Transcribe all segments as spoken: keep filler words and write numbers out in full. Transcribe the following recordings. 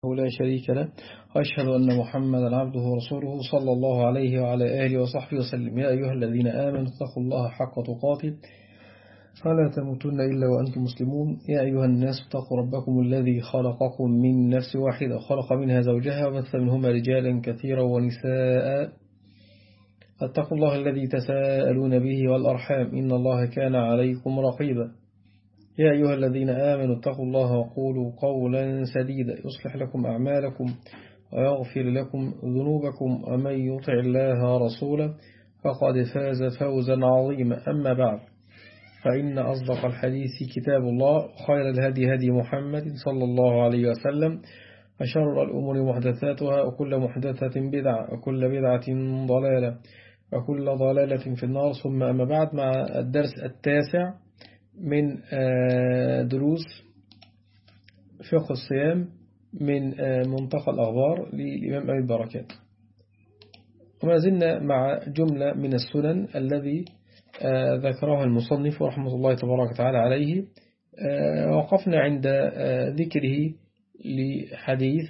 لا شريك له، وأشهد أن محمدا عبده ورسوله صلى الله عليه وعلى آله وصحبه وسلم. يا أيها الذين آمنوا اتقوا الله حق تقاته فلا تموتن إلا وأنتم مسلمون. يا أيها الناس اتقوا ربكم الذي خلقكم من نفس واحدة وخلق منها زوجها وبث منهما رجالا كثيرا ونساء. اتقوا الله الذي تساءلون به والأرحام إن الله كان عليكم رقيبا. يا أيها الذين آمنوا اتقوا الله وقولوا قولا سديدا يصلح لكم أعمالكم ويغفر لكم ذنوبكم، ومن يطع الله ورسوله فقد فاز فوزا عظيما. أما بعد، فإن أصدق الحديث كتاب الله، وخير الهدي هدي محمد صلى الله عليه وسلم، وشر الأمور محدثاتها، وكل محدثة بدعة، وكل بدعة ضلالة، وكل ضلالة في النار. ثم أما بعد، مع الدرس التاسع من دروس فقه الصيام من منطقة الأخبار للإمام أبي البركات، وما زلنا مع جملة من السنن الذي ذكرها المصنف رحمة الله تبارك وتعالى عليه. وقفنا عند ذكره لحديث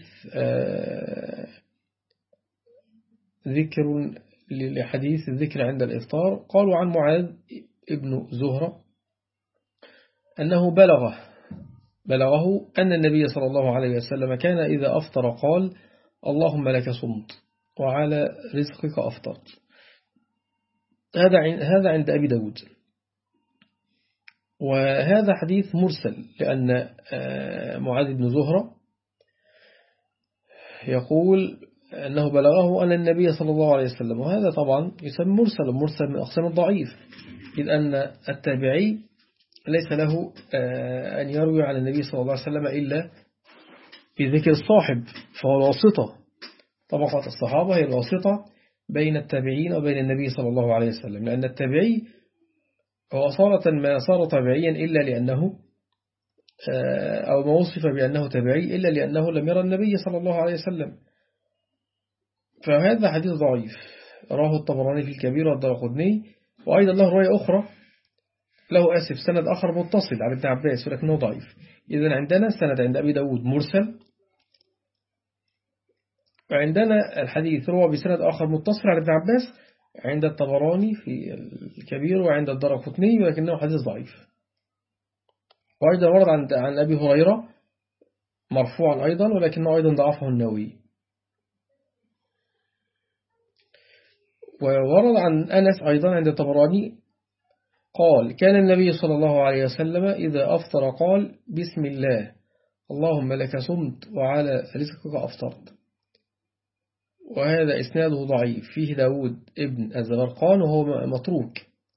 ذكر لحديث الذكر عند الإفطار. قالوا عن معاذ ابن زهرة أنه بلغه بلغه أن النبي صلى الله عليه وسلم كان إذا أفطر قال: اللهم لك صمت وعلى رزقك أفطرت. هذا هذا عند أبي داود، وهذا حديث مرسل، لأن معاذ بن زهرة يقول أنه بلغه أن النبي صلى الله عليه وسلم، وهذا طبعا يسمى مرسل، مرسل من أقسام الضعيف، إذ أن التابعي ليس له أن يروي عن النبي صلى الله عليه وسلم إلا بذكر الصاحب، فهو الواسطة. طبقة الصحابة هي الواسطة بين التابعين وبين النبي صلى الله عليه وسلم، لأن التابعي هو أصالة ما صار تابعيا إلا لأنه أو ما وصف بأنه تابعي إلا لأنه لم يرى النبي صلى الله عليه وسلم. فهذا حديث ضعيف، راه الطبراني في الكبير والدارقطني، وأيضا له رواية أخرى، له أسف سند آخر متصل عن ابن عباس ولكنه ضعيف. إذن عندنا سند عند أبي داود مرسل، وعندنا الحديث روى بسند آخر متصل عن ابن عباس عند الطبراني في الكبير وعند الدارقطني، ولكنه حديث ضعيف. وأيضا ورد عن عن أبي هريرة مرفوعا أيضا، ولكنه أيضا ضعفه النووي. وورد عن أنس أيضا عند الطبراني قال: كان النبي صلى الله عليه وسلم إذا أفطر قال: بسم الله اللهم لك صمت وعلى رزقك أفطرت. وهذا إسناده ضعيف، فيه داود ابن الزبرقان وهو متروك،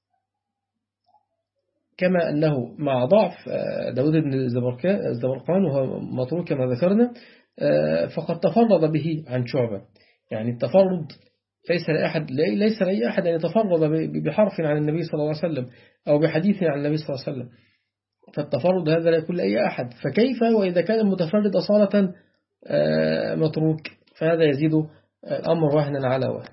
كما أنه مع ضعف داود ابن الزبرقان وهو متروك كما ذكرنا، فقد تفرد به عن شعبة. يعني التفرد ليس لأحد ليس لأي أحد أن يتفرد بحرف عن النبي صلى الله عليه وسلم أو بحديث عن النبي صلى الله عليه وسلم، فالتفرد هذا لا يكون لأي أحد. فكيف وإذا كان المتفرد أصالة متروك؟ فهذا يزيد الأمر وهنا على وهن.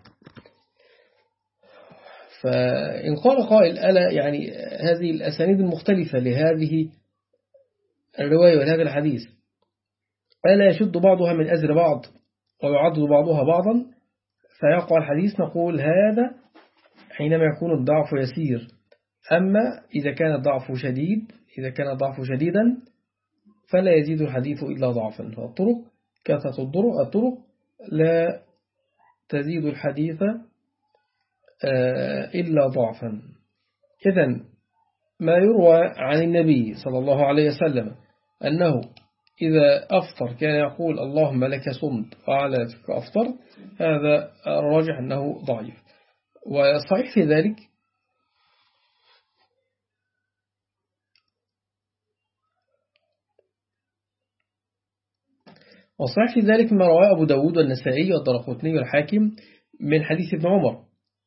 فإن قال قائل: ألا يعني هذه الأسانيد المختلفة لهذه الرواية ولهذا الحديث ألا يشد بعضها من أزر بعض ويعضد بعضها بعضا فيقع الحديث؟ نقول: هذا حينما يكون الضعف يسير، أما إذا كان الضعف شديد إذا كان الضعف شديدا فلا يزيد الحديث إلا ضعفا. فالطرق كثرة الطرق لا تزيد الحديث إلا ضعفا. إذن ما يروى عن النبي صلى الله عليه وسلم أنه إذا أفطر كان يقول: اللهم لك صمت وعلى رزقك أفطر، هذا الراجح أنه ضعيف. والصحيح في ذلك وصحيح في ذلك ما رواه أبو داود والنسائي والدارقطني والحاكم من حديث ابن عمر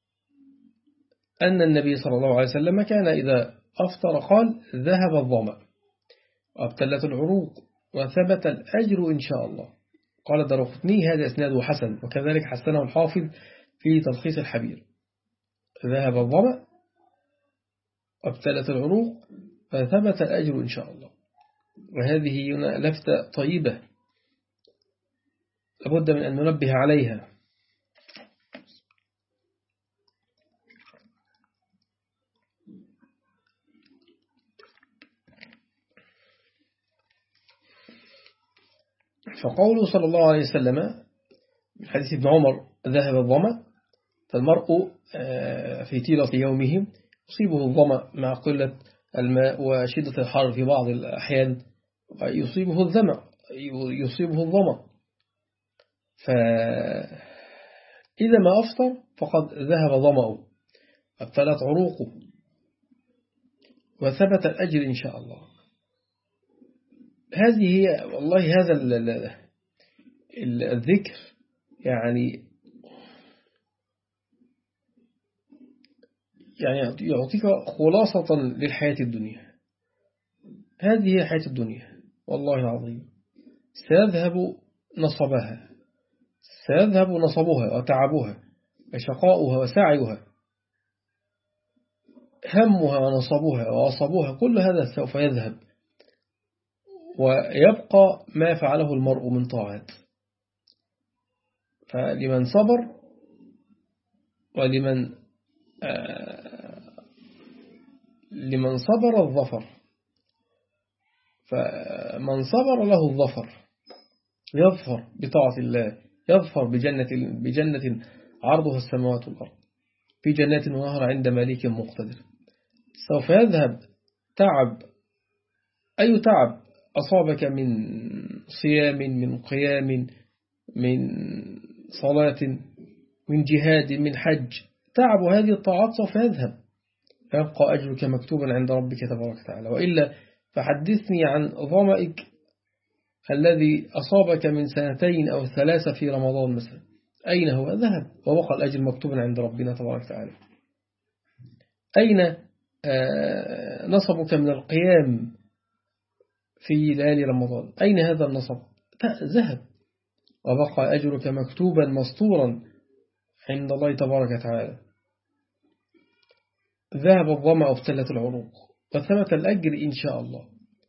أن النبي صلى الله عليه وسلم كان إذا أفطر قال: ذهب الظمأ وابتلت العروق وثبت الأجر إن شاء الله. قال الدارقطني: هذا إسناده حسن، وكذلك حسنه الحافظ في تلخيص الحبير. ذهب الظمأ وابتلت العروق وثبت الأجر إن شاء الله. وهذه لفتة طيبة لابد من أن ننبه عليها. فقوله صلى الله عليه وسلم من حديث ابن عمر ذهب الظمأ، فالمرء في طيلة يومه يصيبه الظمأ مع قلة الماء وشدة الحر في بعض الأحيان يصيبه الظمأ يصيبه الظمأ فإذا ما أفطر فقد ذهب ظمأه ابتلت عروقه وثبت الأجر إن شاء الله. هذه هي والله هذا الذكر يعني يعني يعطيك خلاصة للحياة الدنيا. هذه هي حياة الدنيا والله العظيم، سيذهب نصبها سيذهب نصبها وتعبها وشقاؤها وسعيها، همها ونصبها وعصبها، كل هذا سوف يذهب ويبقى ما فعله المرء من طاعات. فلمن صبر ولمن آه لمن صبر الظفر، فمن صبر له الظفر، يظفر بطاعة الله، يظفر بجنة, بجنة عرضها السماوات والأرض في جنات ونهر عند مليك مقتدر. سوف يذهب تعب، أي تعب أصابك من صيام من قيام من صلاة من جهاد من حج، تعب هذه الطاعات سوف يذهب، فيبقى أجرك مكتوبا عند ربك تبارك وتعالى. وإلا فحدثني عن ظمئك الذي أصابك من سنتين أو ثلاثة في رمضان مثلا، أين هو؟ ذهب ووقع الأجر مكتوبا عند ربنا تبارك وتعالى. أين آه نصبك من القيام في ليالي رمضان؟ أين هذا النصب؟ ذهب وبقى أجرك مكتوبا مسطورا عند الله تبارك وتعالى. ذهب الظمأ وابتلت العروق وثبت الأجر إن شاء الله.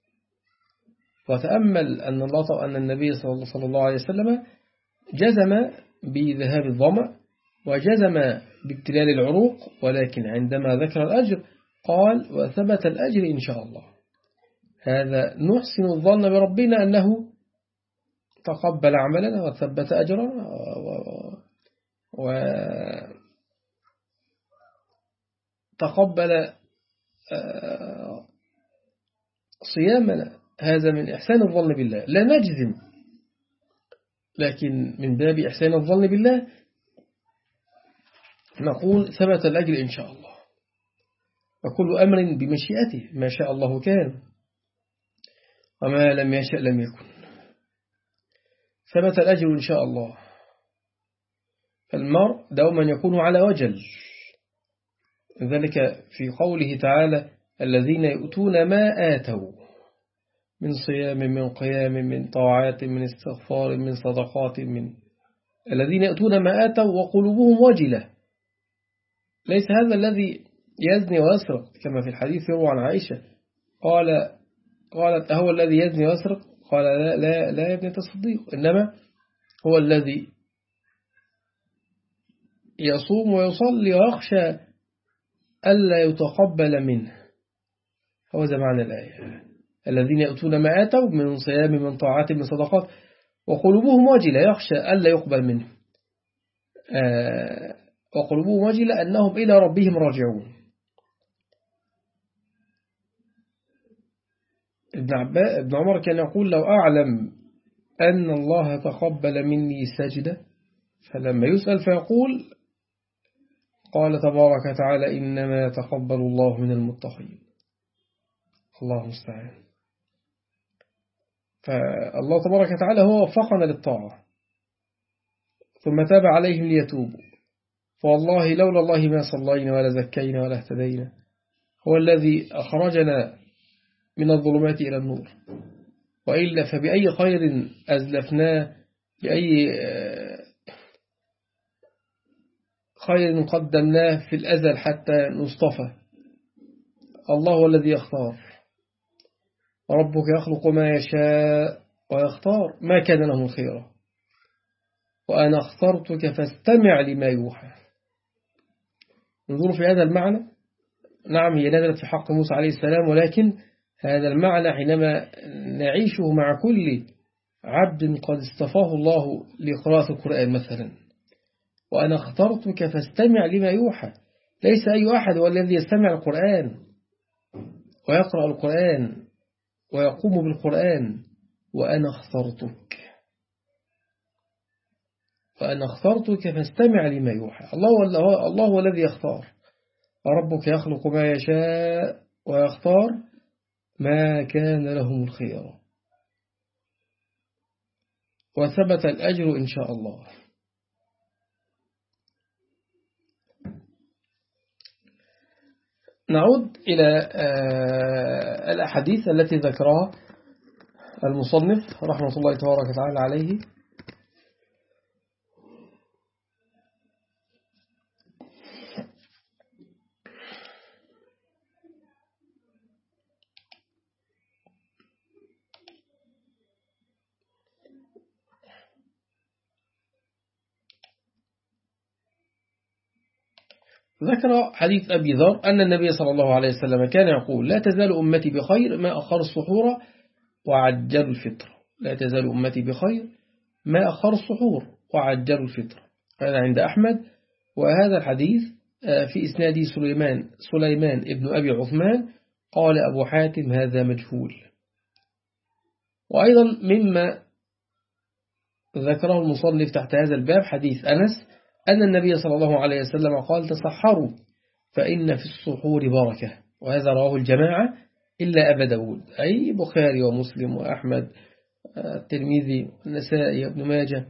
وتأمل أن الله أن النبي صلى الله عليه وسلم جزم بذهاب الظمأ وجزم بابتلال العروق، ولكن عندما ذكر الأجر قال وثبت الأجر إن شاء الله. هذا نحسن الظن بربنا أنه تقبل عملنا وثبت أجرنا وتقبل صيامنا. هذا من إحسان الظن بالله، لا نجزم، لكن من باب إحسان الظن بالله نقول ثبت الأجر إن شاء الله، وكل أمر بمشيئته، ما شاء الله كان وما لم يشأ لم يكن. ثبت الأجر إن شاء الله. فالمرء دوما يكون على وجل، ذلك في قوله تعالى الذين يؤتون ما آتوا من صيام من قيام من طاعات من استغفار من صدقات، من الذين يؤتون ما آتوا وقلوبهم وجلة. ليس هذا الذي يزني ويسرق كما في الحديث يروى عن عائشة قال قالت أهو الذي يزني ويسرق؟ قال لا لا, لا يا ابنة الصديق، إنما هو الذي يصوم ويصلي ويخشى ألا يتقبل منه. هو ذا معنى الآية، الذين يؤتون ما آتوا من صيام من طاعات من صدقات وقلوبهم وجلة، يخشى ألا يقبل منه. آه وقلوبهم وجلة أنهم إلى ربهم راجعون. ابن, ابن عمر كان يقول لو أعلم أن الله تقبل مني ساجدة، فلما يسأل فيقول قال تبارك وتعالى إنما يتقبل الله من المتقين. الله المستعان. فالله تبارك وتعالى هو وفقنا للطاعة ثم تاب عليهم ليتوبوا. فوالله لولا الله ما صلينا ولا زكينا ولا اهتدينا. هو الذي أخرجنا من الظلمات إلى النور، وإلا فبأي خير أزلفناه، بأي خير قدمناه في الأزل حتى نصطفى. الله هو الذي يختار، وربك يخلق ما يشاء ويختار ما كان له الخيرة. وأنا اخترتك فاستمع لما يوحى. انظروا في هذا المعنى. نعم هي نزلت في حق موسى عليه السلام، ولكن هذا المعنى حينما نعيشه مع كل عبد قد اصطفاه الله لقراءة القرآن مثلا، وأنا اخترتك فاستمع لما يوحى. ليس أي أحد هو الذي يستمع القرآن ويقرأ القرآن ويقوم بالقرآن. وأنا اخترتك وأنا اخترتك فاستمع لما يوحى. الله الله هو الذي يختار. وربك يخلق ما يشاء ويختار ما كان لهم الخيار. وثبت الأجر إن شاء الله. نعود إلى الأحاديث التي ذكرها المصنف رحمة الله تبارك وتعالى عليه. ذكر حديث أبي ذر أن النبي صلى الله عليه وسلم كان يقول: لا تزال أمتي بخير ما أخر السحور وعجلوا الفطر. لا تزال أمتي بخير ما أخر السحور وعجلوا الفطر. هذا عند أحمد. وهذا الحديث في إسناده سليمان سليمان ابن أبي عثمان. قال أبو حاتم: هذا مجهول. وأيضا مما ذكره المصنف تحت هذا الباب حديث أنس أن النبي صلى الله عليه وسلم قال: تصحروا فإن في السحور بركة. وهذا رواه الجماعة إلا أبا داود، أي بخاري ومسلم وأحمد الترمذي والنسائي وابن ماجه.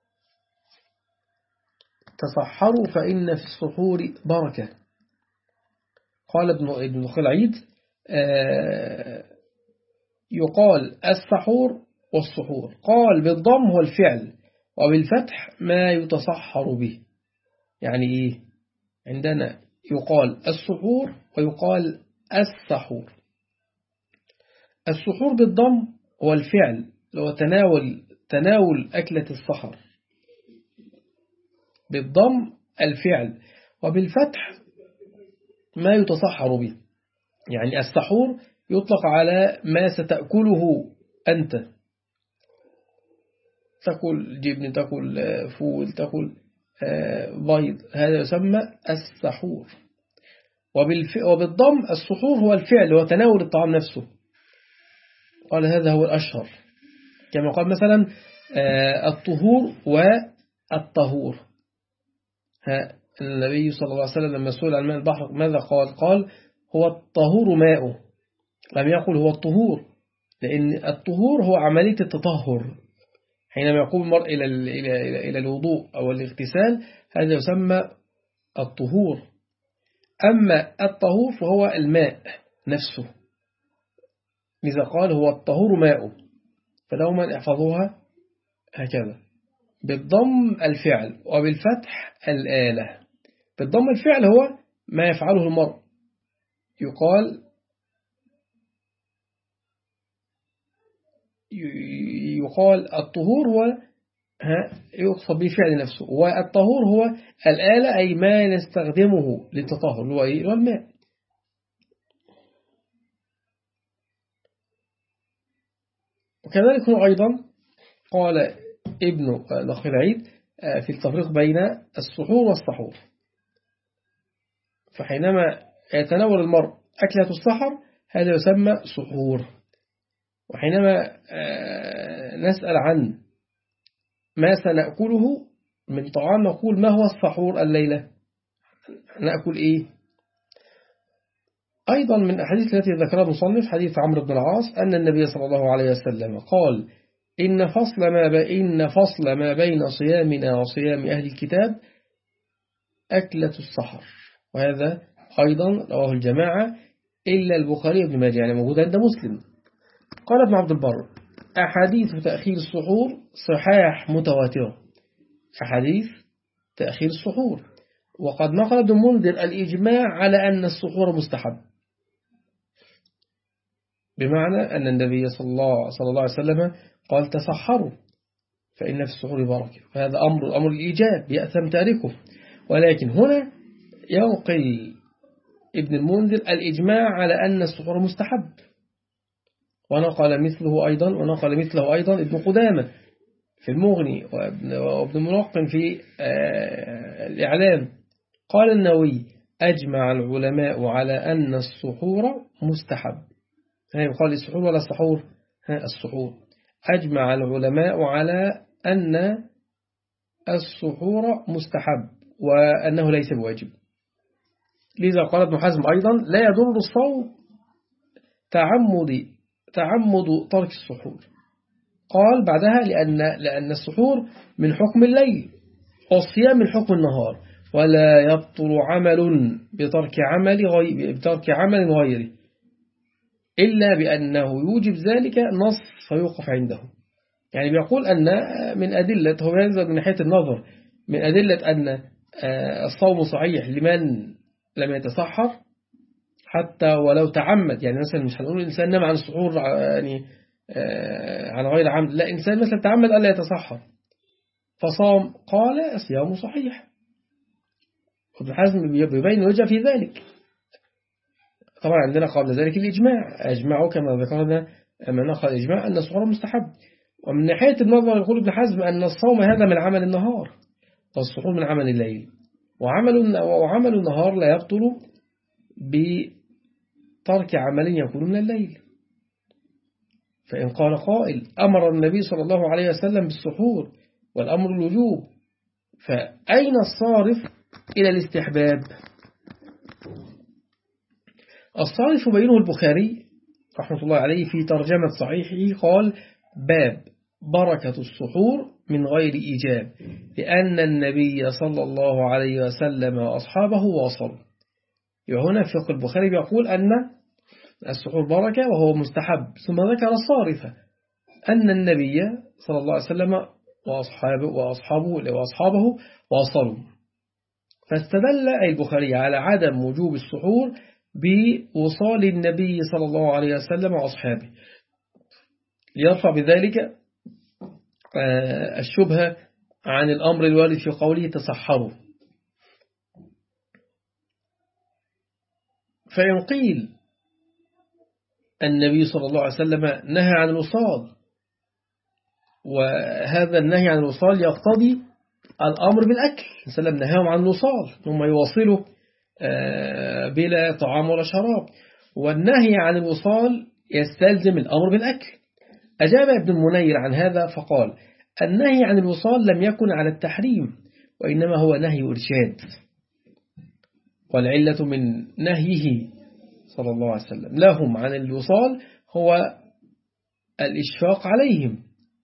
تصحروا فإن في السحور بركة. قال ابن ابن خلعيد: يقال السحور والسحور. قال بالضم هو الفعل، وبالفتح ما يتصحر به. يعني إيه؟ عندنا يقال السحور ويقال السحور. السحور بالضم هو الفعل، هو تناول تناول أكلة السحر. بالضم الفعل، وبالفتح ما يتصحر به. يعني السحور يطلق على ما ستأكله أنت، تأكل جبن، تأكل فول، تأكل بيض، هذا يسمى السحور. وبالضم السحور هو الفعل، هو تناول الطعام نفسه. قال هذا هو الأشهر، كما قال مثلا الطهور والطهور. النبي صلى الله عليه وسلم لما سئل عن ماء البحر ماذا قال؟ قال هو الطهور ماؤه، لم يقل هو الطهور، لأن الطهور هو عملية التطهر. حينما يقوم المرء إلى إلى إلى الوضوء أو الاغتسال هذا يسمى الطهور. أما الطهور فهو الماء نفسه، لذا قال هو الطهور ماؤه. فدوما احفظوها هكذا: بالضم الفعل وبالفتح الآلة. بالضم الفعل هو ما يفعله المرء، يقال يقال الطهور هو يقصد به فعل نفسه، والطهور هو الآلة أي ما نستخدمه للتطهر اللي هو إيه؟ الماء. وكذلك أيضا قال ابن نخلعيد في التفريق بين السحور والسحور. فحينما يتناول المرء أكلة السحر هذا يسمى سحور. وحينما نسأل عن ما سنأكله من طعام نقول ما هو السحور الليلة، نأكل إيه؟ أيضا من الأحاديث التي ذكرها المصنف حديث عمرو بن العاص أن النبي صلى الله عليه وسلم قال: إن فصل ما بين فصل ما بين صيامنا وصيام أهل الكتاب أكلة السحر. وهذا أيضا رواه الجماعة إلا البخاري وابن ماجه، يعني موجود عند مسلم. قال ابن عبد البر: أحاديث تأخير السحور صحاح متواترة. أحاديث تأخير السحور، وقد نقل ابن منذر الإجماع على أن السحور مستحب، بمعنى أن النبي صلى الله, صلى الله عليه وسلم قال: تسحروا فإن في السحور بركة. فهذا أمر أمر الإيجاب يأثم تاركه. ولكن هنا ينقل ابن المنذر الإجماع على أن السحور مستحب، ونقل مثله أيضا ونقل مثله أيضا ابن قدامة في المغني وابن ملقن في الإعلام. قال النووي أجمع العلماء على أن السحور مستحب. يعني قال السحور ولا السحور؟ السحور. أجمع العلماء على أن السحور مستحب وأنه ليس بواجب. لذا قال ابن حزم أيضا لا يضر الصوم تعمد تعمد ترك السحور. قال بعدها لأن لأن السحور من حكم الليل والصيام من حكم النهار، ولا يبطل عمل بترك عمل غير بترك عمل غيره إلا بأنه يوجب ذلك نص فيوقف عنده. يعني بيقول أن من أدلة، هو ينزل من ناحية النظر، من أدلة أن الصوم صحيح لمن لم يتسحر حتى ولو تعمد. يعني مثلا مش هنقول الإنسان نام عن السحور يعني عن غير عمد، لا، إنسان مثلا تعمد ألا يتسحر فصام، قال صيامه صحيح. ابن حزم بيبين وجه في ذلك. طبعا عندنا قبل ذلك الإجماع، أجمعوا كما ذكرنا أما نقل الإجماع أن السحور مستحب. ومن ناحية النظر يقول ابن حزم أن الصوم هذا من عمل النهار والسحور من عمل الليل، وعمل وعمل النهار لا يبطل بترك عمل يكون من الليل. فإن قال قائل أمر النبي صلى الله عليه وسلم بالسحور والأمر الوجوب، فأين الصارف إلى الاستحباب؟ الصارف يبينه البخاري رحمة الله عليه في ترجمة صحيحه، قال باب بركة السحور من غير إيجاب لأن النبي صلى الله عليه وسلم وأصحابه واصلوا. وهنا في فقه البخاري بيقول أن السحور بركة وهو مستحب، ثم ذكر الصارفة أن النبي صلى الله عليه وسلم وأصحابه وأصحابه وأصحابه واصلوا. فاستدل البخاري على عدم وجوب السحور بوصال النبي صلى الله عليه وسلم وأصحابه، ليرفع بذلك الشبهة عن الأمر الوارد في قوله تسحروا. فإن قيل النبي صلى الله عليه وسلم نهى عن الوصال، وهذا النهي عن الوصال يقتضي الأمر بالأكل، وسلم نهاهم عن الوصال ثم يواصلوا بلا طعام ولا شراب، والنهي عن الوصال يستلزم الأمر بالأكل. أجاب ابن المنير عن هذا فقال النهي عن الوصال لم يكن على التحريم، وإنما هو نهي إرشاد، والعلة من نهيه صلى الله عليه وسلم لهم عن الوصال هو الإشفاق عليهم.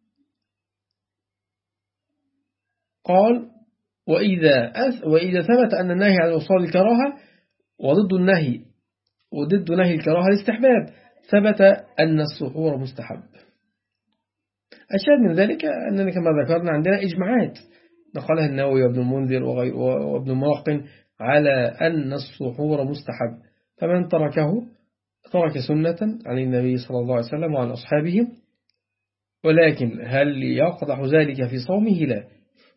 قال وإذا, وإذا ثبت أن النهي عن الوصال الكراهة وضد النهي وضد نهي الكراهة الاستحباب، ثبت أن السحور مستحب. الشاهد من ذلك أننا كما ذكرنا عندنا إجماعات نقلها النووي وابن المنذر وابن ملقن على أن السحور مستحب، فمن تركه ترك سنة عن النبي صلى الله عليه وسلم وعن أصحابه. ولكن هل يقضح ذلك في صومه؟ لا.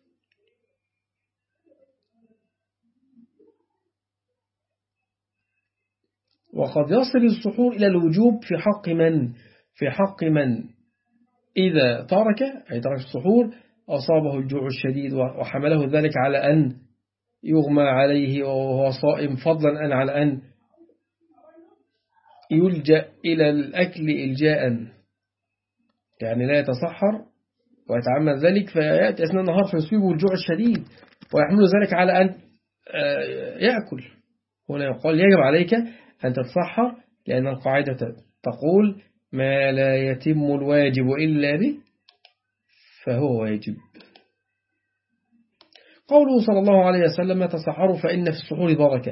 وقد يصل السحور إلى الوجوب في حق من في حق من إذا ترك أي ترك السحور أصابه الجوع الشديد وحمله ذلك على أن يغمى عليه وهو صائم، فضلا أن على أن يلجأ إلى الأكل إلجاء، يعني لا يتصحر ويتعمد ذلك فيأتي أثناء النهار فيصيبه الجوع الشديد ويحمل ذلك على أن يأكل. هنا يقول يجب عليك أن تتصحر، لأن القاعدة تقول ما لا يتم الواجب إلا به فهو واجب. قوله صلى الله عليه وسلم تصحروا فإن في السحور بركة،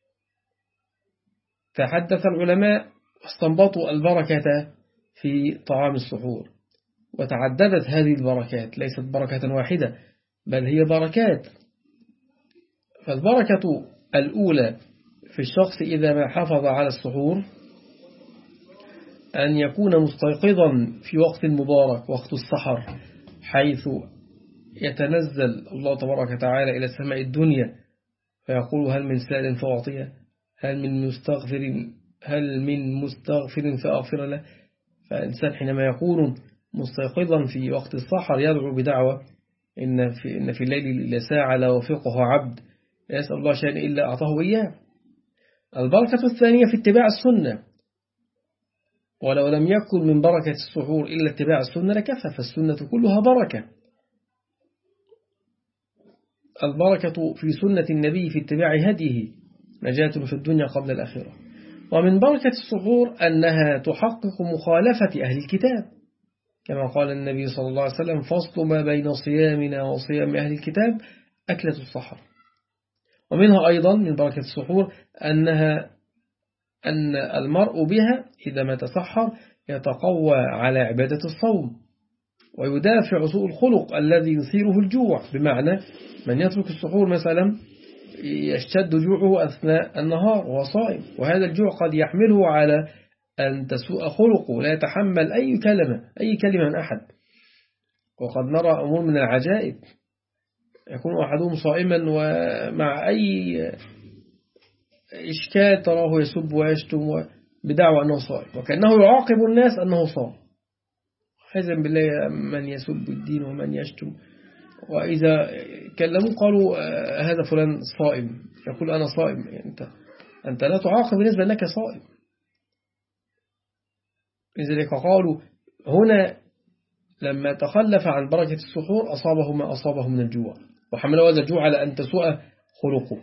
تحدث العلماء واستنبطوا البركة في طعام السحور، وتعددت هذه البركات، ليست بركة واحدة بل هي بركات. فالبركة الأولى في الشخص إذا ما حافظ على السحور أن يكون مستيقظا في وقت مبارك وقت السحر، حيث يتنزل الله تبارك وتعالى إلى السماء الدنيا فيقول هل من سائل فأعطيه، هل من مستغفر هل من مستغفر فأغفر له. فالإنسان حينما يكون مستيقظا في وقت السحر يدعو بدعوة إن في, إن في الليل لساعة لا يوفقه عبد يسأل الله شيئا إلا أعطاه إياه. البركة الثانية في اتباع السنة، ولو لم يكن من بركة السحور إلا اتباع السنة لكفى، فالسنة كلها بركة. البركة في سنة النبي في اتباع هديه نجاة في الدنيا قبل الآخرة. ومن بركة السحور أنها تحقق مخالفة أهل الكتاب، كما قال النبي صلى الله عليه وسلم فصل ما بين صيامنا وصيام أهل الكتاب أكلة السحر. ومنها أيضا من بركة السحور أنها أن المرء بها إذا ما تسحر يتقوى على عبادة الصوم ويدافع سوء الخلق الذي يثيره الجوع، بمعنى من يترك السحور مثلا يشتد جوعه أثناء النهار وهو صائم، وهذا الجوع قد يحمله على أن تسوء خلقه، لا يتحمل أي كلمة أي كلمة من أحد. وقد نرى أمور من العجائب، يكون أحدهم صائما ومع أي إشكال تراه يسب ويشتم بدعوى أنه صائم، وكأنه يعاقب الناس أنه صام. حزن بالله من يسب الدين ومن يشتم، وإذا كلموا قالوا هذا فلان صائم، يقول أنا صائم. أنت, أنت لا تعاقب بالنسبة أنك صائم. لذلك قالوا هنا لما تخلف عن بركة السحور أصابه ما أصابه من الجوع، وحمله هذا الجوع على أن تسوء خلقه.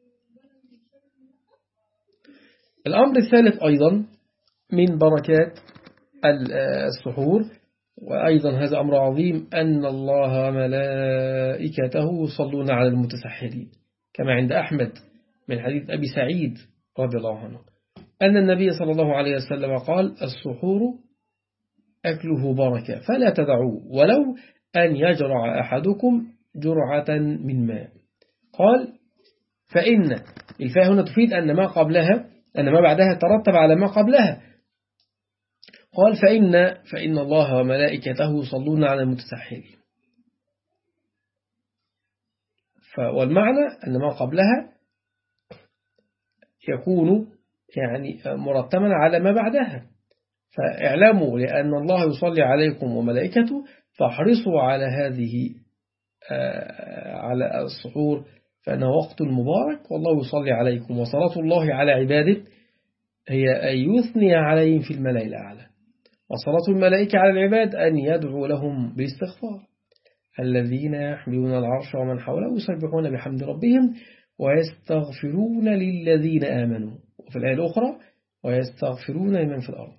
الأمر الثالث أيضا من بركات السحور، وأيضا هذا أمر عظيم، أن الله ملائكته يصلون على المتسحرين، كما عند أحمد من حديث أبي سعيد رضي الله عنه أن النبي صلى الله عليه وسلم قال السحور أكله بركة فلا تدعوه ولو أن يجرع أحدكم جرعة من ماء. قال فإن الفاء هنا تفيد أن ما قبلها أن ما بعدها ترتب على ما قبلها. قال فإن, فإن الله وملائكته يصلون على المتسحرين، والمعنى أن ما قبلها يكون يعني مرتبا على ما بعدها. فاعلموا لأن الله يصلي عليكم وملائكته فاحرصوا على هذه على السحور فإنه وقت مبارك والله يصلي عليكم، وصلاة الله على عباده هي أن يثني عليهم في الملأ الأعلى، وصلاة الملائكة على العباد أن يدعو لهم بالاستغفار. الذين يحملون العرش ومن حوله يسبحون بحمد ربهم ويستغفرون للذين آمنوا، وفي الآية الأخرى ويستغفرون لمن في الأرض.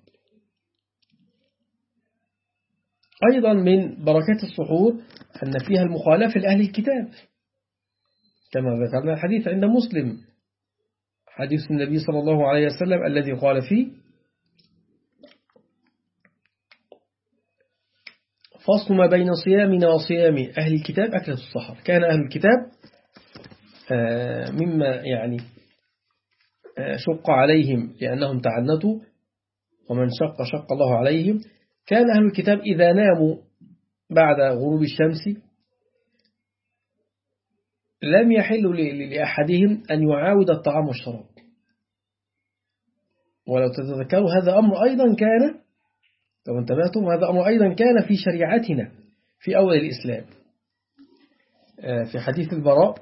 أيضا من بركات السحور أن فيها المخالفة لأهل الكتاب، كما ذكرنا الحديث عند مسلم حديث النبي صلى الله عليه وسلم الذي قال فيه فصل ما بين صيامنا وصيام أهل الكتاب أكلة السحر. كان أهل الكتاب مما يعني شق عليهم لأنهم تعنتوا، ومن شق شق الله عليهم. كان أهل الكتاب إذا ناموا بعد غروب الشمس لم يحل لأحدهم أن يعاود الطعام والشراب. ولو تتذكروا هذا أمر أيضا كان لو انتبهتم هذا أمر أيضا كان في شريعتنا في أول الإسلام. في حديث البراء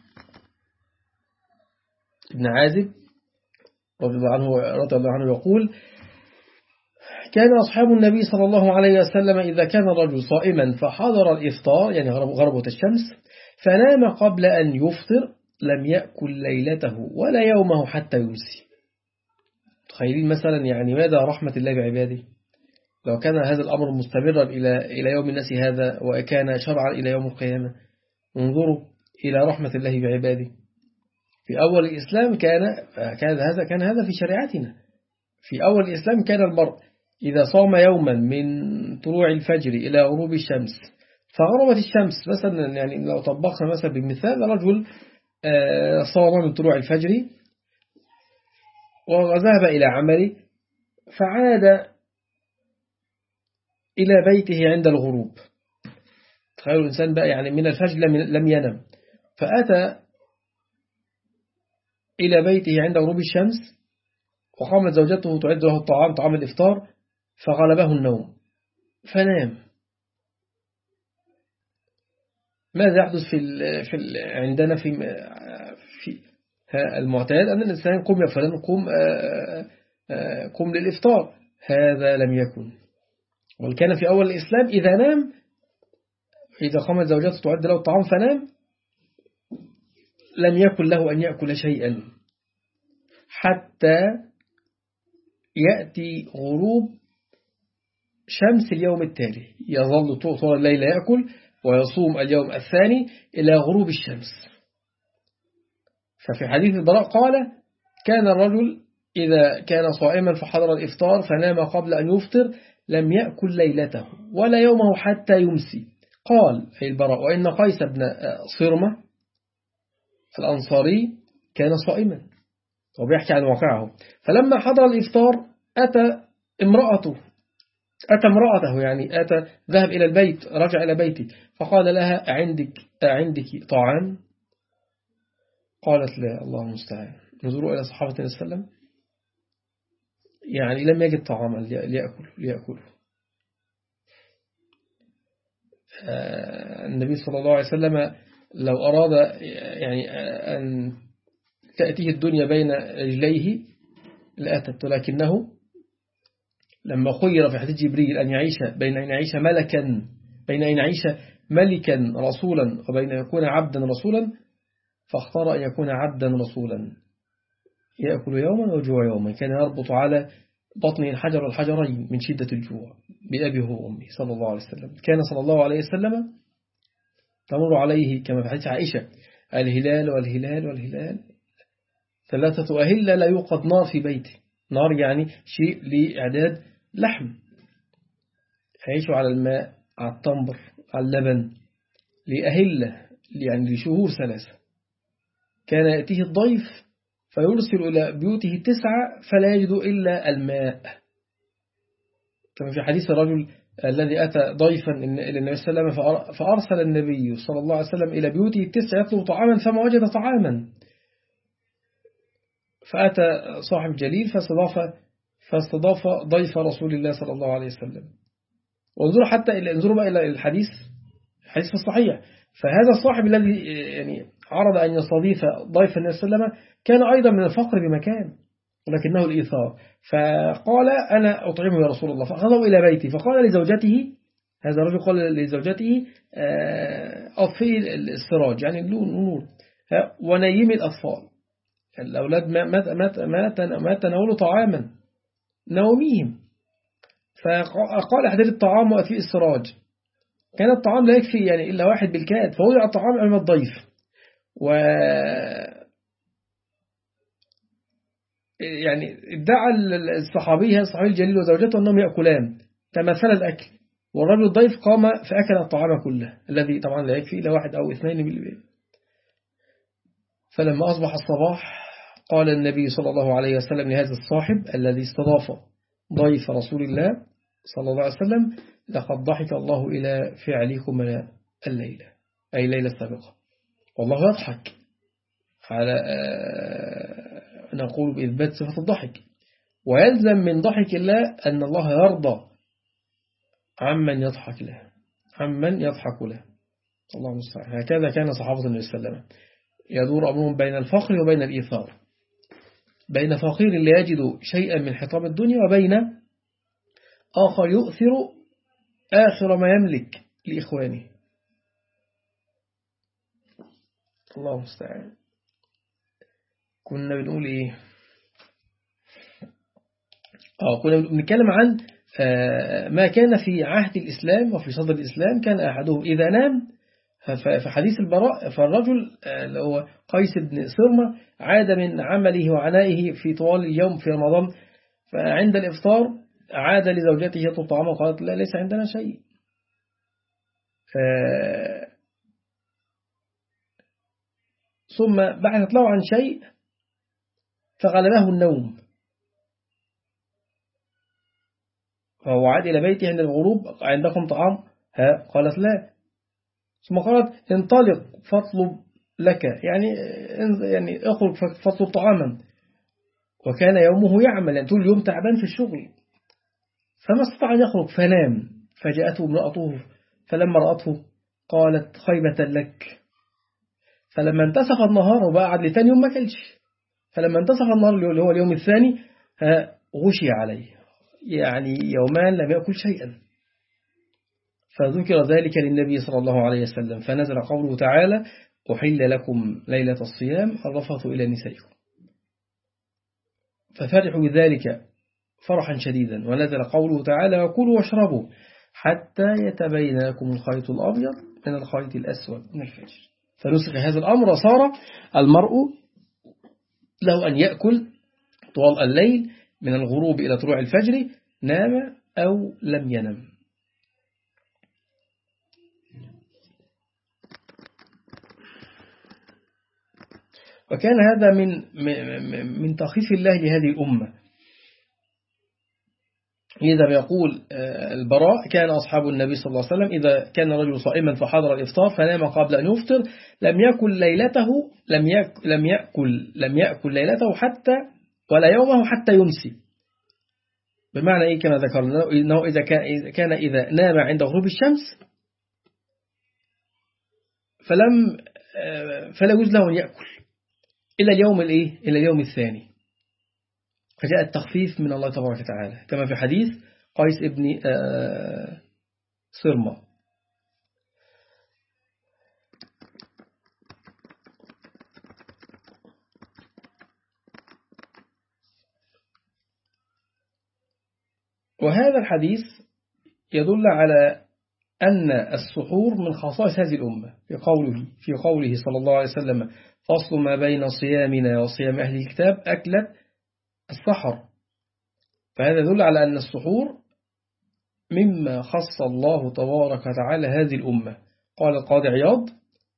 ابن عازب رضي الله عنه رضي الله عنه يقول كان أصحاب النبي صلى الله عليه وسلم إذا كان الرجل صائما فحضر الإفطار يعني غربة الشمس فنام قبل أن يفطر لم يأكل ليلته ولا يومه حتى يمسي. تخيلين مثلا يعني ماذا رحمة الله بعباده لو كان هذا الأمر مستمرا إلى إلى يوم الناس هذا وكان شرعا إلى يوم القيامة. انظروا إلى رحمة الله بعباده. في أول الإسلام كان كان هذا كان هذا في شريعتنا. في أول الإسلام كان المرء إذا صام يوما من طلوع الفجر إلى غروب الشمس فغربت الشمس مثلا، يعني لو طبقنا مثلا بمثال رجل صام من طلوع الفجر وذهب إلى عمله فعاد إلى بيته عند الغروب، تخيلوا الإنسان بقى يعني من الفجر لم لم ينم، فأتى إلى بيته عند غروب الشمس، وقامت زوجته تعد له الطعام طعام الإفطار، فغلبه النوم فنام. ماذا يحدث في ال في ال عندنا في في المعتاد أن الإنسان قم يا فلان قم قم للإفطار؟ هذا لم يكن. وكان في أول الإسلام إذا نام، إذا قامت زوجته تعد له الطعام فنام، لم يكن له أن يأكل شيئا حتى يأتي غروب شمس اليوم التالي. يظل طول الليل يأكل ويصوم اليوم الثاني إلى غروب الشمس. ففي حديث البراء قال: كان الرجل إذا كان صائما فحضر الإفطار فنام قبل أن يفطر لم يأكل ليلته ولا يومه حتى يمسي. قال أي البراء: وإن قيس بن صرمة الأنصاري كان صائما، وبيحكي عن واقعه. فلما حضر الإفطار أتى امرأته أتى امرأته يعني أتى ذهب إلى البيت، رجع إلى بيته، فقال لها: عندك عندك طعام؟ قالت: لا. الله المستعان. نظروا إلى صحابة النبي صلى الله عليه وسلم، يعني لم يجد طعاما ليأكل ليأكله. النبي صلى الله عليه وسلم لو أراد يعني أن تأتيه الدنيا بين رجليه لأتت، ولكنه لما خير في حديث جبريل أن يعيش بين أن يعيش ملكا بين أن يعيش ملكا رسولا وبين أن يكون عبدا رسولا، فاختار أن يكون عبدا رسولا يأكل يوما ويجوع يوما. كان يربط على بطنه الحجر والحجرين من شدة الجوع بأبيه وأمه صلى الله عليه وسلم. كان صلى الله عليه وسلم تمر عليه كما في حديث عائشة: الهلال والهلال والهلال ثلاثة أهل لا يوقد نار في بيته. نار يعني شيء لإعداد لحم، يعيشوا على الماء، على التمر، على اللبن، لأهل يعني لشهور ثلاثة. كان يأتيه الضيف فيرسل إلى بيوته التسعة فلا يجد إلا الماء، كما في حديث الرجل الذي أتى ضيفا إلى النبي صلى الله عليه وسلم فأرسل النبي صلى الله عليه وسلم إلى بيوته التسعة يطلب طعاما فما وجد طعاما، فأتى صاحب جليل فاستضاف فاستضاف ضيف رسول الله صلى الله عليه وسلم. وانظروا حتى إلى انظروا بقى إلى الحديث، حديث في الصحيح. فهذا الصاحب الذي يعني عرض أن يستضيف ضيف النبي صلى الله عليه وسلم كان أيضا من الفقر بمكان، ولكنه الإيثار. فقال: أنا أطعمه يا رسول الله. فأخذه إلى بيتي فقال لزوجته، هذا الرجل قال لزوجته: أطفئي السراج يعني النور ونيمي الأطفال، الأولاد ما ما ما ما تناولوا طعاما نوميهم. فقال: احضري الطعام وأطفئي السراج. كان الطعام لا يكفي يعني إلا واحد بالكاد، فوضع الطعام أمام الضيف، و يعني ادعى الصحابي هذا الصحابي الجليل وزوجته أنهم يأكلان، تمثل الأكل، والرجل الضيف قام فأكل الطعام كله الذي طبعا لا يكفي إلا واحد أو اثنين من البيت. فلما أصبح الصباح قال النبي صلى الله عليه وسلم لهذا الصاحب الذي استضاف ضيف رسول الله صلى الله عليه وسلم: لقد ضحك الله إلى فعلكم الليلة، أي الليلة السابقة. والله يضحك على نقول بإثبات صفة الضحك، ويلزم من ضحك الله أن الله يرضى عمن يضحك له عمن يضحك له. الله المستعان. هكذا كان صحابة النبي صلى الله عليه وسلم، يدور أمرهم بين الفقر وبين الإيثار، بين فقير لا يجد شيئا من حطام الدنيا وبين آخر يؤثر آخر ما يملك لإخوانه. الله المستعان. كنا بنقول إيه؟ آه كنا بنتكلم عن آه ما كان في عهد الإسلام وفي صدر الإسلام. كان أحدهم إذا نام، في حديث البراء، فالرجل اللي هو قيس بن صرمة عاد من عمله وعنائه في طوال اليوم في رمضان، فعند الإفطار عاد لزوجته يطلب طعامه وقالت: لا، ليس عندنا شيء. ثم بحثت له عن شيء فغلبه النوم، فهو عاد إلى بيته عند الغروب: عندكم طعام؟ ها؟ قالت: لا. ثم قالت انطلق فاطلب لك، يعني يعني اخرج فاطلب طعاما. وكان يومه يعمل، يعني طول اليوم تعبان في الشغل، فما استطاع أن يخرج فنام. فجاءته امرأته فلما رأته قالت خيبة لك. فلما انتصف النهار وبقى قعد لتاني يوم ما كلش، فلما انتصف النهار اللي هو اليوم الثاني غشي عليه، يعني يومان لم يأكل شيئا. فذكر ذلك للنبي صلى الله عليه وسلم، فنزل قوله تعالى أحل لكم ليلة الصيام الرفث إلى نسائكم، ففرحوا بذلك فرحا شديدا. ونزل قوله تعالى وكلوا واشربوا حتى يتبين لكم الخيط الأبيض من الخيط الأسود من الفجر. فنسخ هذا الأمر، وصار المرء له أن يأكل طوال الليل من الغروب إلى طلوع الفجر، نام أو لم ينم. وكان هذا من من تخفيف الله لهذه الأمة. إذا يقول البراء كان أصحاب النبي صلى الله عليه وسلم إذا كان رجل صائما فحضر الإفطار فنام قبل أن يفطر لم يأكل ليلته لم يأكل لم يأكل لم يأكل ليلته حتى ولا يومه حتى يمسي. بمعنى إيه كما ذكرنا إنه إذا كان كان إذا نام عند غروب الشمس فلم فلا يجوز له أن يأكل إلى اليوم الإيه إلى اليوم الثاني. فجاء التخفيف من الله تبارك وتعالى كما في حديث قيس ابن صرمة. وهذا الحديث يدل على أن السحور من خصائص هذه الأمة في قوله في قوله صلى الله عليه وسلم فصل ما بين صيامنا وصيام أهل الكتاب أكلة السحر. فهذا يدل على أن السحور مما خص الله تبارك وتعالى هذه الأمة. قال القاضي عياض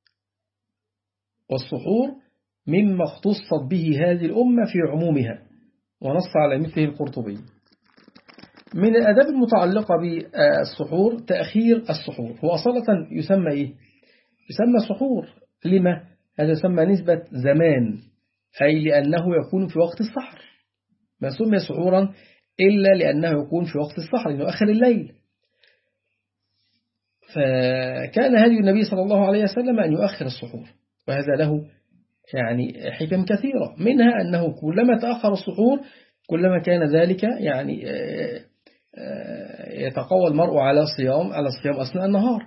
والسحور مما اختصت به هذه الأمة في عمومها، ونص على مثله القرطبي. من الأداب المتعلقة بالسحور تأخير السحور. هو أصالة يسمى إيه؟ يسمى سحور. لما؟ هذا يسمى نسبة زمان، أي لأنه يكون في وقت السحر. ما سمي سحورا إلا لأنه يكون في وقت السحر، إنه آخر الليل. فكان هدي النبي صلى الله عليه وسلم أن يؤخر السحور، وهذا له يعني حكم كثيرة، منها أنه كلما تأخر السحور كلما كان ذلك يعني يتقوى المرء على صيام على صيام أثناء النهار،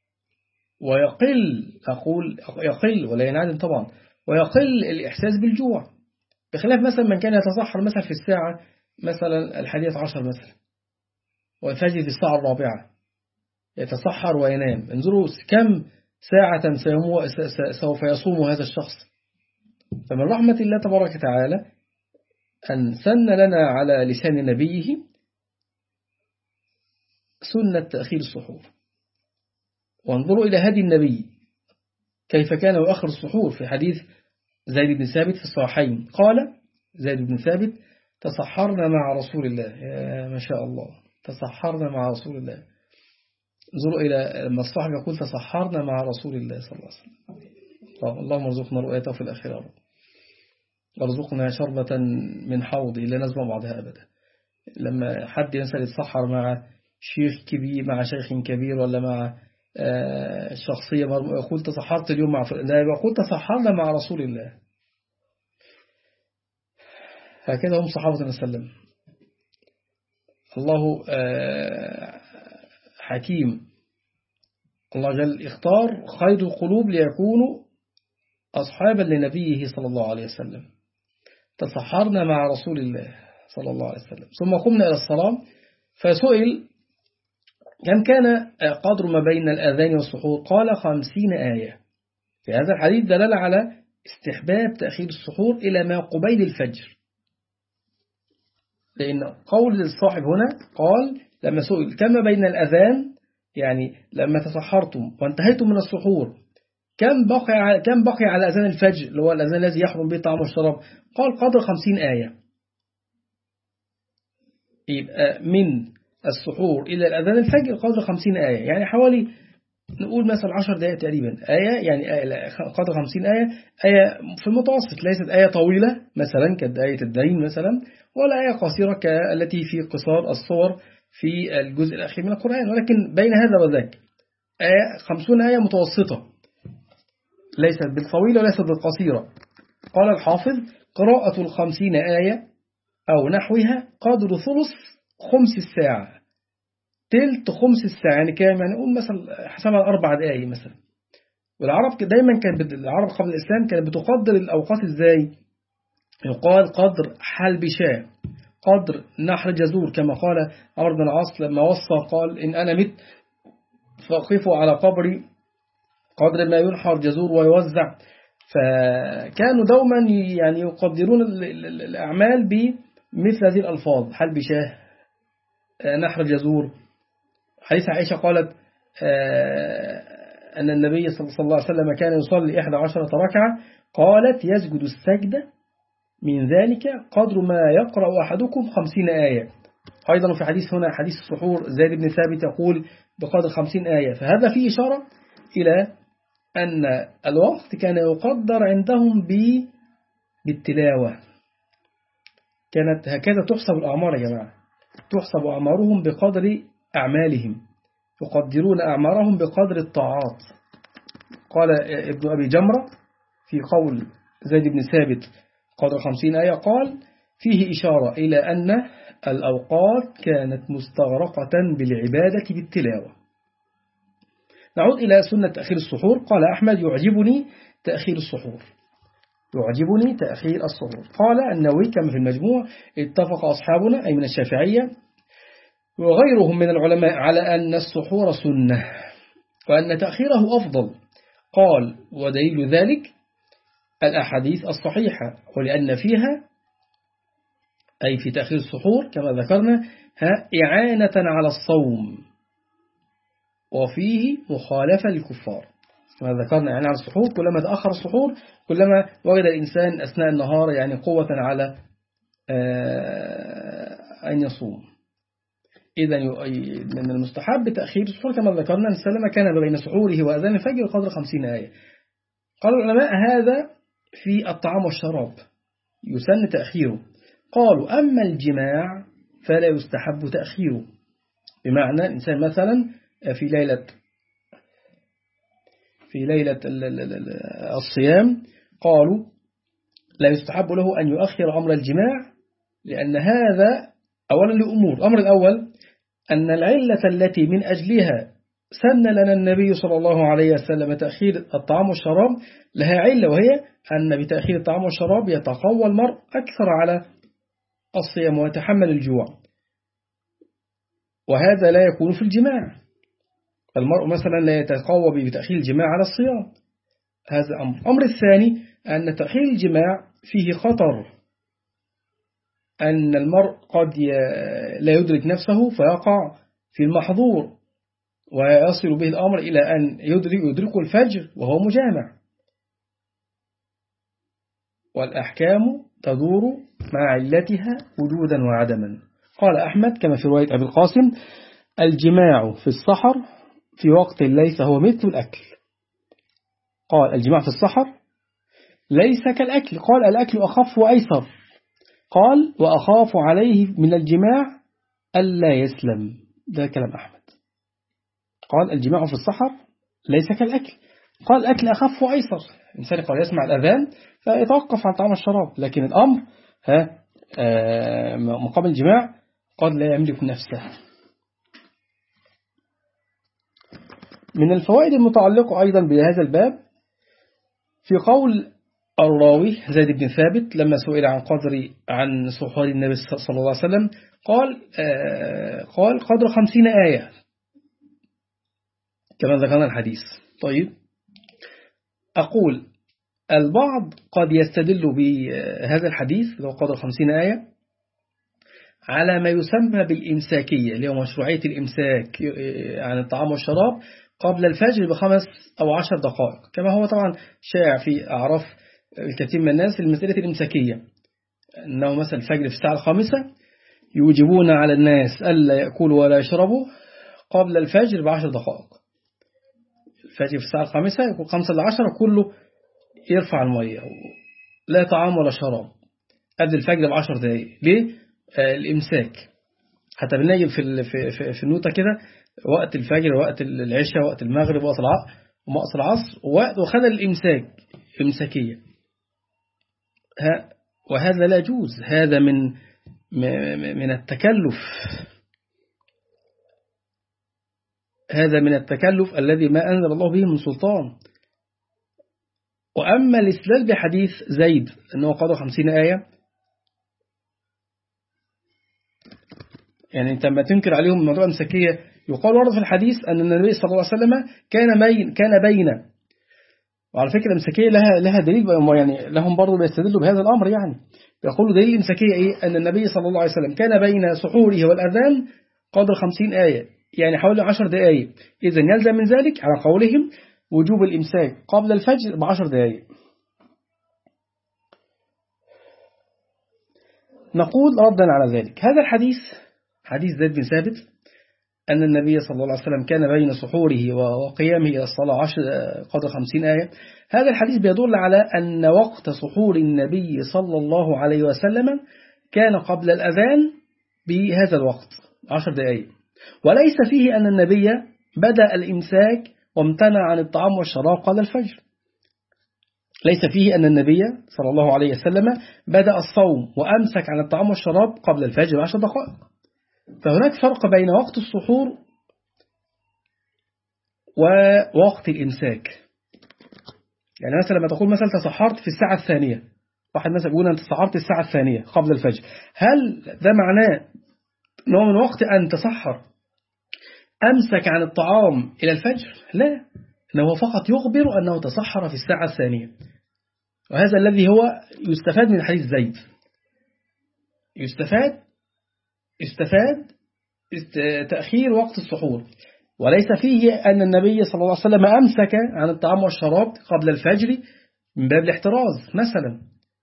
ويقل أقول يقل ولا ينعدم طبعا، ويقل الإحساس بالجوع، بخلاف مثلا من كان يتسحر مثلا في الساعة مثلا الحادية عشر مثلا ويفجر في الساعة الرابعة يتسحر وينام. انظروا كم ساعة سوف يصوم هذا الشخص. فمن رحمة الله تبارك وتعالى أن سن لنا على لسان نبيه سنة تأخير السحور. وانظروا إلى هدي النبي كيف كان يؤخر السحور. في حديث زيد بن ثابت في الصحيحين قال زيد بن ثابت تسحرنا مع رسول الله، يا ما شاء الله تسحرنا مع رسول الله. انظروا إلى ما الصحابي يقول تسحرنا مع رسول الله صلى الله عليه وسلم. اللهم ارزقنا رؤيته في الآخرة، وارزقنا شربة من حوضي لا نزمع بعدها أبدا. لما حد ينسى يتسحر مع شيخ كبير مع شيخ كبير ولا مع شخصية يقول تسحرت اليوم مع لا يقول تسحرنا مع رسول الله. هكذا هم صحابة النبي صلى الله عليه وسلم. الله حكيم، الله جل اختار خير القلوب ليكونوا أصحابا لنبيه صلى الله عليه وسلم. تسحرنا مع رسول الله صلى الله عليه وسلم ثم قمنا إلى الصلاة. فسئل كم كان قدر ما بين الأذان والسحور؟ قال خمسين آية. في هذا الحديث دلالة على استحباب تأخير السحور إلى ما قبيل الفجر، لأن قول الصاحب هنا قال لما سئل كم بين الأذان، يعني لما تسحرتم وانتهيتم من السحور كم بقي كم بقي على أذان الفجر اللي هو الأذان الذي يحرم به الطعام والشراب؟ قال قدر خمسين آية. يبقى من السحور إلى الأذان الفجر قدر خمسين آية، يعني حوالي نقول مثلا عشر دقائق تقريبا آية، يعني آية قدر خمسين آية، آية في المتوسط، ليست آية طويلة مثلا كآية الدين مثلا، ولا آية قصيرة كالتي في قصار الصور في الجزء الأخير من القرآن، ولكن بين هذا وذاك آية خمسون آية متوسطة، ليست بالطويلة وليست بالقصيرة. قال الحافظ: قراءة الخمسين آية أو نحوها قدر ثلث خمس الساعة، تلت خمس الساعة، يعني كام؟ يعني نقول مثلا حسبها أربع دقائق مثلا. والعرب دايما كانت، العرب قبل الإسلام كانت بتقدر الأوقات إزاي؟ يقال قدر حلب شاة، قدر نحر جزور، كما قال عمرو بن العاص لما وصى قال: إن أنا مت فأقفوا على قبري قدر ما ينحر جزور ويوزع. فكانوا دوما يعني يقدرون الأعمال بمثل هذه الألفاظ: حلب شاه، نحر جزور. حديث عائشة قالت أن النبي صلى الله عليه وسلم كان يصلي إحدى عشرة ركعة، قالت: يسجد السجدة من ذلك قدر ما يقرأ أحدكم خمسين آية. أيضا في حديث هنا حديث السحور زيد بن ثابت يقول بقدر خمسين آية. فهذا فيه إشارة إلى أن الوقت كان يقدر عندهم بالتلاوة. كانت هكذا تحسب الأعمار يا جماعة، تحسب أعمارهم بقدر أعمالهم، يقدرون أعمارهم بقدر الطاعات. قال ابن أبي جمرة في قول زيد بن ثابت قدر خمسين آية، قال: فيه إشارة إلى أن الأوقات كانت مستغرقة بالعبادة بالتلاوة. نعود إلى سنة تأخير السحور. قال أحمد: يعجبني تأخير السحور، يعجبني تأخير السحور. قال النووي كما في المجموع: اتفق أصحابنا أي من الشافعية وغيرهم من العلماء على أن السحور سنة وأن تأخيره أفضل. قال: ودليل ذلك الأحاديث الصحيحة، ولأن فيها أي في تأخير السحور كما ذكرنا إعانة على الصوم، وفيه مخالفة للكفار كما ذكرنا. يعني على السحور، كلما تأخر السحور كلما وجد الإنسان أثناء النهار يعني قوة على أن يصوم. إذن من المستحب تأخير السحور كما ذكرنا. السلام كان بين سحوره وأذان الفجر قدر خمسين آية. قال العلماء: هذا في الطعام والشراب يسن تأخيره. قالوا: أما الجماع فلا يستحب تأخيره. بمعنى الإنسان مثلا في ليلة في ليلة الصيام قالوا لا يستحب له أن يؤخر أمر الجماع، لأن هذا أولا لأمور. الأمر الأول أن العلة التي من أجلها سن لنا النبي صلى الله عليه وسلم تأخير الطعام والشراب لها علة، وهي أن بتأخير الطعام والشراب يتقوى المرء أكثر على الصيام ويتحمل الجوع، وهذا لا يكون في الجماع. المرء مثلا لا يتقوى بتأخير الجماع على الصيام، هذا أمر. الأمر الثاني أن تأخير الجماع فيه خطر، أن المرء قد لا يدرك نفسه فيقع في المحظور ويصل به الأمر إلى أن يدرك يدرك الفجر وهو مجامع. والأحكام تدور مع علتها وجودا وعدما. قال أحمد كما في رواية أبي القاسم: الجماع في السحر في وقت ليس هو مثل الأكل. قال: الجماع في السحر ليس كالأكل. قال: الأكل أخف وأيسر. قال: وأخاف عليه من الجماع ألا يسلم. ده كلام أحمد. قال: الجماع في السحر ليس كالأكل. قال: الأكل أخف وأيسر. الإنسان قد يسمع الأذان فيتوقف عن طعام الشراب، لكن الأمر ها مقابل الجماع قد لا يملك نفسه. من الفوائد المتعلقة أيضا بهذا الباب في قول الراوي زيد بن ثابت لما سئل عن قدر عن سحور النبي صلى الله عليه وسلم قال آه قال قدر خمسين آية كما ذكرنا الحديث. طيب، أقول البعض قد يستدل بهذا الحديث لو قدر خمسين آية على ما يسمى بالإمساكية، اللي هو مشروعية الإمساك عن الطعام والشراب قبل الفجر بخمس أو عشر دقائق، كما هو طبعا شائع في أعراف الكثير من الناس المسألة الإمساكية، أنه مثلا الفجر في الساعة الخامسة يوجبون على الناس ألا يأكلوا ولا يشربوا قبل الفجر بعشر دقائق. الفجر في الساعة الخامسة يكون خمسة لعشرة كله يرفع المية، لا طعام ولا شراب قبل الفجر بعشر دقائق. ليه؟ آه الإمساك. حتى بنجد في في في النوتة كده وقت الفجر، وقت العشاء، وقت المغرب، وقت وقت العصر، ووقت وخد الإمساك إمساكية. وهذا لا يجوز، هذا من من التكلف، هذا من التكلف الذي ما أنزل الله به من سلطان. وأما الاستدلال بحديث زيد أنه قضى خمسين آية، يعني أنت ما تنكر عليهم موضوع المسكية، يقال ورد في الحديث أن النبي صلى الله عليه وسلم كان بين كان بين وعلى فكرة المسكية لها لها دليل، يعني لهم برضو بيستدلوا بهذا الأمر. يعني يقولوا دليل المسكية إيه؟ أن النبي صلى الله عليه وسلم كان بين سحوره والأذان قدر خمسين آية، يعني حوالي عشر دقائق. إذن يلزم من ذلك على قولهم وجوب الإمساك قبل الفجر بعشر دقائق. نقول ردا على ذلك، هذا الحديث حديث زيد بن ثابت أن النبي صلى الله عليه وسلم كان بين سحوره وقيامه إلى الصلاة عشر قدر خمسين آية. هذا الحديث بيدل على أن وقت سحور النبي صلى الله عليه وسلم كان قبل الأذان بهذا الوقت عشر دقائق، وليس فيه أن النبي بدأ الإمساك وامتنع عن الطعام والشراب قبل الفجر. ليس فيه أن النبي صلى الله عليه وسلم بدأ الصوم وأمسك عن الطعام والشراب قبل الفجر بعشر دقائق. فهناك فرق بين وقت السحور ووقت الإمساك. يعني مثلا لما تقول مثلا تسحرت في الساعة الثانية، واحد مثلا يقول أنت تسحرت الساعة الثانية قبل الفجر، هل ده معناه أنه من وقت أن تسحر أمسك عن الطعام إلى الفجر؟ لا، إنه فقط يخبر أنه تسحر في الساعة الثانية. وهذا الذي هو يستفاد من حديث زيد، يستفاد استفاد تأخير وقت السحور، وليس فيه أن النبي صلى الله عليه وسلم أمسك عن الطعام والشراب قبل الفجر من باب الاحتراز مثلا،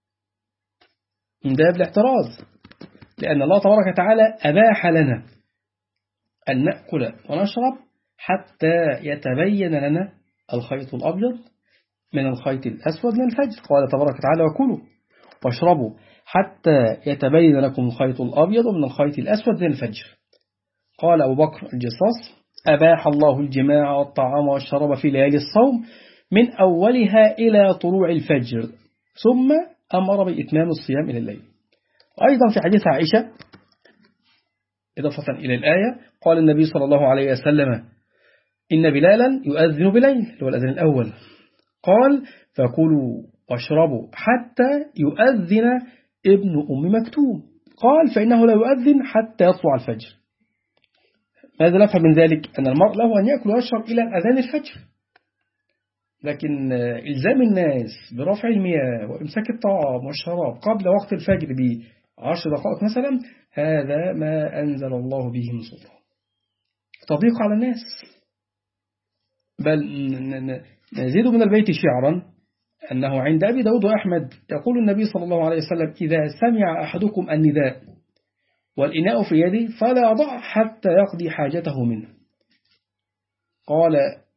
من باب الاحتراز، لأن الله تبارك وتعالى أباح لنا أن نأكل ونشرب حتى يتبين لنا الخيط الأبيض من الخيط الأسود من الفجر. قال تبارك وتعالى وكلوا واشربوا حتى يتبين لكم الخيط الأبيض من الخيط الأسود من الفجر. قال أبو بكر الجصاص أباح الله الجماع والطعام والشراب في ليالي الصوم من أولها إلى طلوع الفجر، ثم أمر بإتمام الصيام إلى الليل. أيضا في حديث عائشة إضافة إلى الآية قال النبي صلى الله عليه وسلم إن بلالا يؤذن بليل، هو الأذان الأول، قال فكلوا واشربوا حتى يؤذن ابن أم مكتوم، قال فإنه لا يؤذن حتى يطلع الفجر. ماذا نفهم من ذلك؟ أن المرء له أن يأكل ويشرب إلى أذان الفجر، لكن إلزام الناس برفع المياه وإمساك الطعام والشراب قبل وقت الفجر بعشر دقائق مثلا، هذا ما أنزل الله به من سلطان، تضيق على الناس. بل نزيد من البيت شعرا أنه عند أبي داود وأحمد يقول النبي صلى الله عليه وسلم إذا سمع أحدكم النداء والإناء في يده فلا يضع حتى يقضي حاجته منه. قال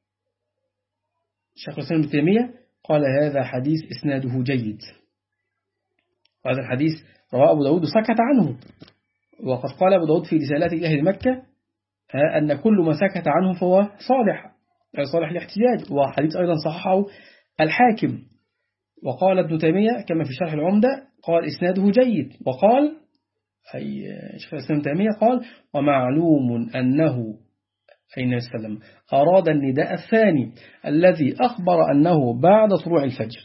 شيخ الإسلام ابن تيمية قال هذا حديث إسناده جيد، وهذا الحديث رواه أبو داود سكت عنه، وقد قال أبو داود في رسالات أهل مكة أن كل ما سكت عنه فهو صالح صالح الاحتجاج، وحديث أيضا صححه الحاكم. وقال ابن تيمية كما في شرح العمدة قال إسناده جيد، وقال أي شيخ الإسلام ابن تيمية قال ومعلوم أنه النبي صلى الله عليه وسلم أراد النداء الثاني الذي أخبر أنه بعد طلوع الفجر.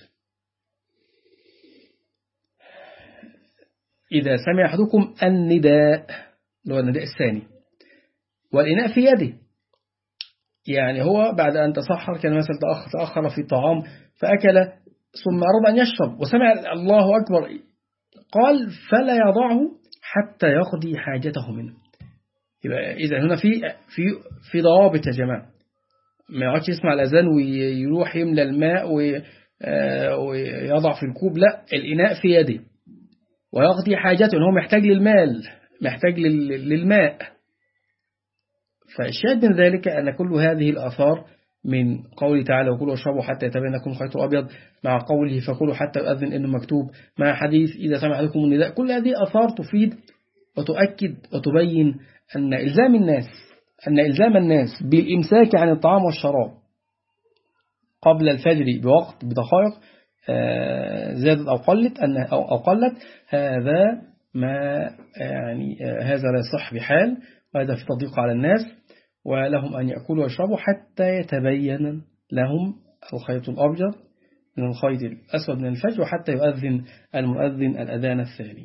إذا سمع أحدكم النداء اللي هو النداء الثاني والإناء في يده، يعني هو بعد أن تسحر كان مثلا تأخر في الطعام فأكل ثم أراد أن يشرب وسمع الله أكبر، قال فلا يضعه حتى يقضي حاجته منه. يبقى إذا هنا في في في ضوابط يا جماعة، ما يقعدش يسمع الأذان ويروح يملى الماء ويضع في الكوب، لا، الإناء في يده ويقضي حاجته، إن هو محتاج للمال محتاج للماء. فالشاهد من ذلك أن كل هذه الآثار من قوله تعالى وكلوا واشربوا حتى يتبين لكم الخيط الأبيض، مع قوله فكلوا حتى يؤذن إنه مكتوب، مع حديث إذا سمع لكم النداء. كل هذه أثار تفيد وتؤكد وتبين أن إلزام الناس أن إلزام الناس بالإمساك عن الطعام والشراب قبل الفجر بوقت بدقائق زادت أو قلت أن أو قلت، هذا ما يعني هذا لا يصح بحال، وهذا في تضييق على الناس، ولهم أن يأكلوا ويشربوا حتى يتبين لهم الخيط الأبيض من الخيط الأسود من الفجر، وحتى يؤذن المؤذن الأذان الثاني.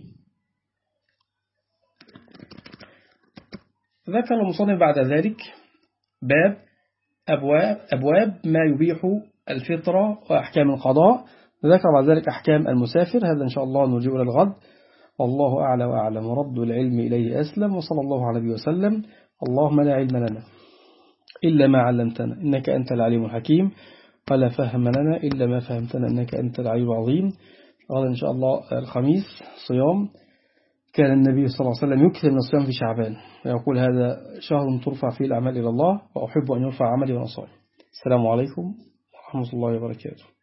ذكر المصنف بعد ذلك باب أبواب, أبواب ما يبيح الفطرة وأحكام القضاء. ذكر بعد ذلك أحكام المسافر. هذا إن شاء الله نرجع إلى الغد، والله أعلى وأعلم، ورد العلم إليه أسلم، وصلى الله عليه وسلم. اللهم لا علم لنا إلا ما علمتنا إنك أنت العليم الحكيم، ولا فهم لنا إلا ما فهمتنا إنك أنت العليم العظيم. غدا إن شاء الله الخميس صيام. كان النبي صلى الله عليه وسلم يكثر من الصيام في شعبان، ويقول هذا شهر ترفع فيه الأعمال إلى الله، وأحب أن يرفع عملي ونصائي. السلام عليكم ورحمة الله وبركاته.